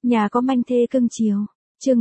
Nhà có manh thê cưng chiều. Chương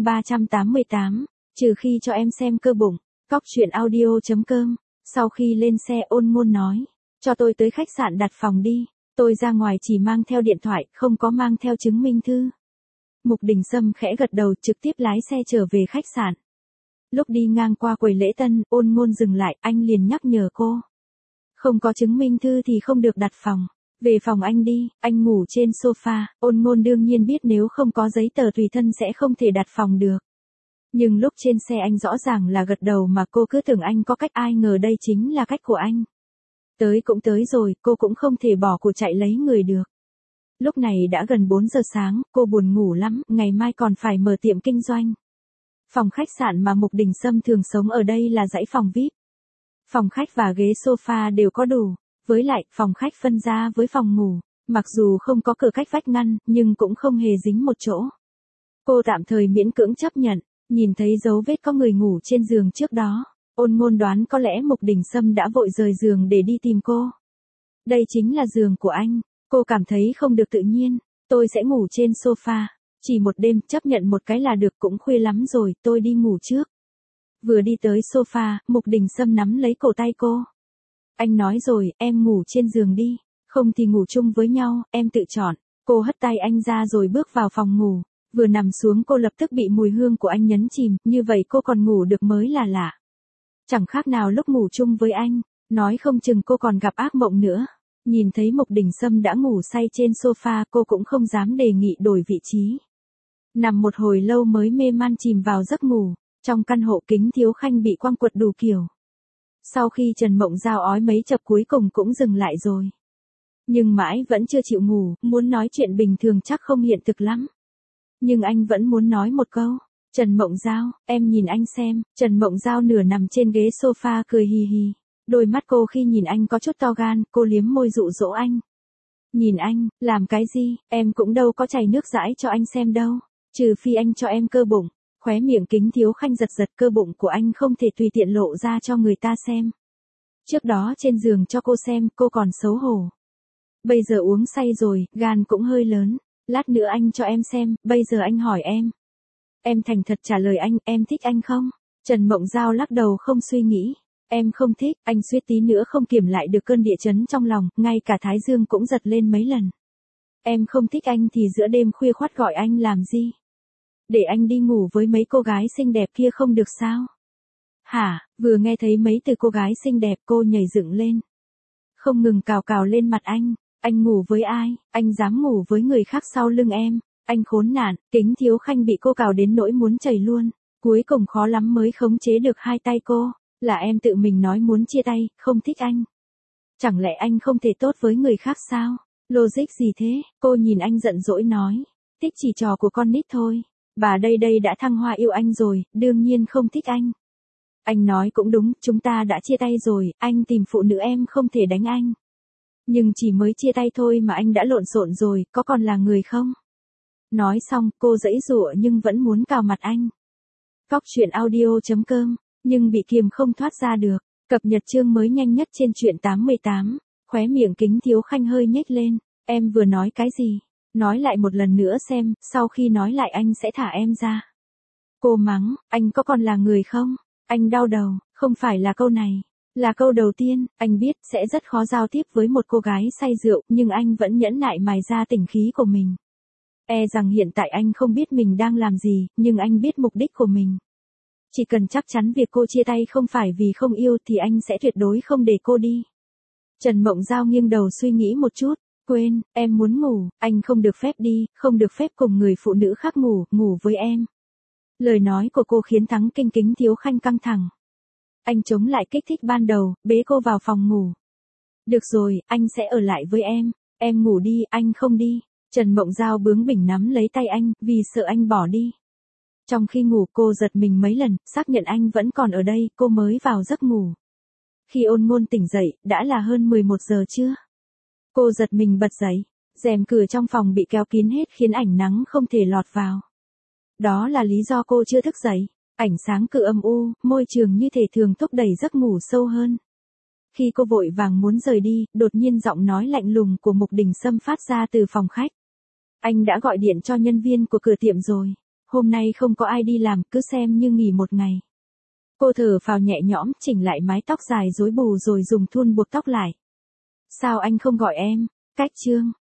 388, trừ khi cho em xem cơ bụng. Cóc truyện audio.com. Sau khi lên xe Ôn Ngôn nói, cho tôi tới khách sạn đặt phòng đi, tôi ra ngoài chỉ mang theo điện thoại, không có mang theo chứng minh thư. Mục Đình Sâm khẽ gật đầu trực tiếp lái xe trở về khách sạn. Lúc đi ngang qua quầy lễ tân, Ôn Ngôn dừng lại, anh liền nhắc nhở cô. Không có chứng minh thư thì không được đặt phòng. Về phòng anh đi, anh ngủ trên sofa. Ôn Ngôn đương nhiên biết nếu không có giấy tờ tùy thân sẽ không thể đặt phòng được. Nhưng lúc trên xe anh rõ ràng là gật đầu mà cô cứ tưởng anh có cách, ai ngờ đây chính là cách của anh. Tới cũng tới rồi, cô cũng không thể bỏ cuộc chạy lấy người được. Lúc này đã gần 4 giờ sáng, cô buồn ngủ lắm, ngày mai còn phải mở tiệm kinh doanh. Phòng khách sạn mà Mục Đình Sâm thường sống ở đây là dãy phòng VIP. Phòng khách và ghế sofa đều có đủ, với lại phòng khách phân ra với phòng ngủ, mặc dù không có cửa cách vách ngăn, nhưng cũng không hề dính một chỗ. Cô tạm thời miễn cưỡng chấp nhận, nhìn thấy dấu vết có người ngủ trên giường trước đó, Ôn Ngôn đoán có lẽ Mục Đình Sâm đã vội rời giường để đi tìm cô. Đây chính là giường của anh, cô cảm thấy không được tự nhiên, tôi sẽ ngủ trên sofa, chỉ một đêm, chấp nhận một cái là được, cũng khuya lắm rồi, tôi đi ngủ trước. Vừa đi tới sofa, Mục Đình Sâm nắm lấy cổ tay cô. Anh nói rồi, em ngủ trên giường đi, không thì ngủ chung với nhau, em tự chọn. Cô hất tay anh ra rồi bước vào phòng ngủ, vừa nằm xuống cô lập tức bị mùi hương của anh nhấn chìm, như vậy cô còn ngủ được mới là lạ. Chẳng khác nào lúc ngủ chung với anh, nói không chừng cô còn gặp ác mộng nữa. Nhìn thấy Mục Đình Sâm đã ngủ say trên sofa, cô cũng không dám đề nghị đổi vị trí. Nằm một hồi lâu mới mê man chìm vào giấc ngủ, trong căn hộ Kính Thiếu Khanh bị quăng quật đủ kiểu. Sau khi Trần Mộng Giao ói mấy chập cuối cùng cũng dừng lại rồi. Nhưng mãi vẫn chưa chịu ngủ, muốn nói chuyện bình thường chắc không hiện thực lắm. Nhưng anh vẫn muốn nói một câu. Trần Mộng Giao, em nhìn anh xem. Trần Mộng Giao nửa nằm trên ghế sofa cười hì hì. Đôi mắt cô khi nhìn anh có chút to gan, cô liếm môi dụ dỗ anh. Nhìn anh, làm cái gì, em cũng đâu có chảy nước dãi cho anh xem đâu. Trừ phi anh cho em cơ bụng. Khóe miệng Kính Thiếu Khanh giật giật, cơ bụng của anh không thể tùy tiện lộ ra cho người ta xem. Trước đó trên giường cho cô xem, cô còn xấu hổ. Bây giờ uống say rồi, gan cũng hơi lớn. Lát nữa anh cho em xem, bây giờ anh hỏi em. Em thành thật trả lời anh, em thích anh không? Trần Mộng Giao lắc đầu không suy nghĩ. Em không thích, anh suýt tí nữa không kiềm lại được cơn địa chấn trong lòng, ngay cả thái dương cũng giật lên mấy lần. Em không thích anh thì giữa đêm khuya khoắt gọi anh làm gì? Để anh đi ngủ với mấy cô gái xinh đẹp kia không được sao? Hả, vừa nghe thấy mấy từ cô gái xinh đẹp cô nhảy dựng lên. Không ngừng cào cào lên mặt anh ngủ với ai, anh dám ngủ với người khác sau lưng em, anh khốn nạn. Kính Thiếu Khanh bị cô cào đến nỗi muốn chảy luôn, cuối cùng khó lắm mới khống chế được hai tay cô, là em tự mình nói muốn chia tay, không thích anh. Chẳng lẽ anh không thể tốt với người khác sao? Logic gì thế? Cô nhìn anh giận dỗi nói, thích chỉ trò của con nít thôi. Bà đây đã thăng hoa yêu anh rồi, đương nhiên không thích anh. Anh nói cũng đúng, chúng ta đã chia tay rồi, anh tìm phụ nữ em không thể đánh anh. Nhưng chỉ mới chia tay thôi mà anh đã lộn xộn rồi, có còn là người không? Nói xong, cô giãy giụa nhưng vẫn muốn cào mặt anh. Cóc truyện audio.com, nhưng bị kiềm không thoát ra được. Cập nhật chương mới nhanh nhất trên truyện 88. Khóe miệng Kính Thiếu Khanh hơi nhếch lên. Em vừa nói cái gì? Nói lại một lần nữa xem, sau khi nói lại anh sẽ thả em ra. Cô mắng, anh có còn là người không? Anh đau đầu, không phải là câu này. Là câu đầu tiên, anh biết sẽ rất khó giao tiếp với một cô gái say rượu, nhưng anh vẫn nhẫn nại mài ra tỉnh khí của mình. E rằng hiện tại anh không biết mình đang làm gì, nhưng anh biết mục đích của mình. Chỉ cần chắc chắn việc cô chia tay không phải vì không yêu thì anh sẽ tuyệt đối không để cô đi. Trần Mộng Giao nghiêng đầu suy nghĩ một chút. Quên, em muốn ngủ, anh không được phép đi, không được phép cùng người phụ nữ khác ngủ với em. Lời nói của cô khiến Thắng Kinh Kính Thiếu Khanh căng thẳng. Anh chống lại kích thích ban đầu, bế cô vào phòng ngủ. Được rồi, anh sẽ ở lại với em ngủ đi, anh không đi. Trần Mộng Giao bướng bỉnh nắm lấy tay anh, vì sợ anh bỏ đi. Trong khi ngủ cô giật mình mấy lần, xác nhận anh vẫn còn ở đây, cô mới vào giấc ngủ. Khi Ôn Ngôn tỉnh dậy, đã là hơn 11 giờ trưa. Cô giật mình bật dậy, rèm cửa trong phòng bị kéo kín hết khiến ánh nắng không thể lọt vào. Đó là lý do cô chưa thức dậy. Ánh sáng cửa âm u, môi trường như thể thường thúc đẩy giấc ngủ sâu hơn. Khi cô vội vàng muốn rời đi, đột nhiên giọng nói lạnh lùng của Mục Đình Sâm phát ra từ phòng khách. Anh đã gọi điện cho nhân viên của cửa tiệm rồi. Hôm nay không có ai đi làm, cứ xem như nghỉ một ngày. Cô thở phào nhẹ nhõm, chỉnh lại mái tóc dài rối bù rồi dùng thun buộc tóc lại. Sao anh không gọi em? Cách Trương.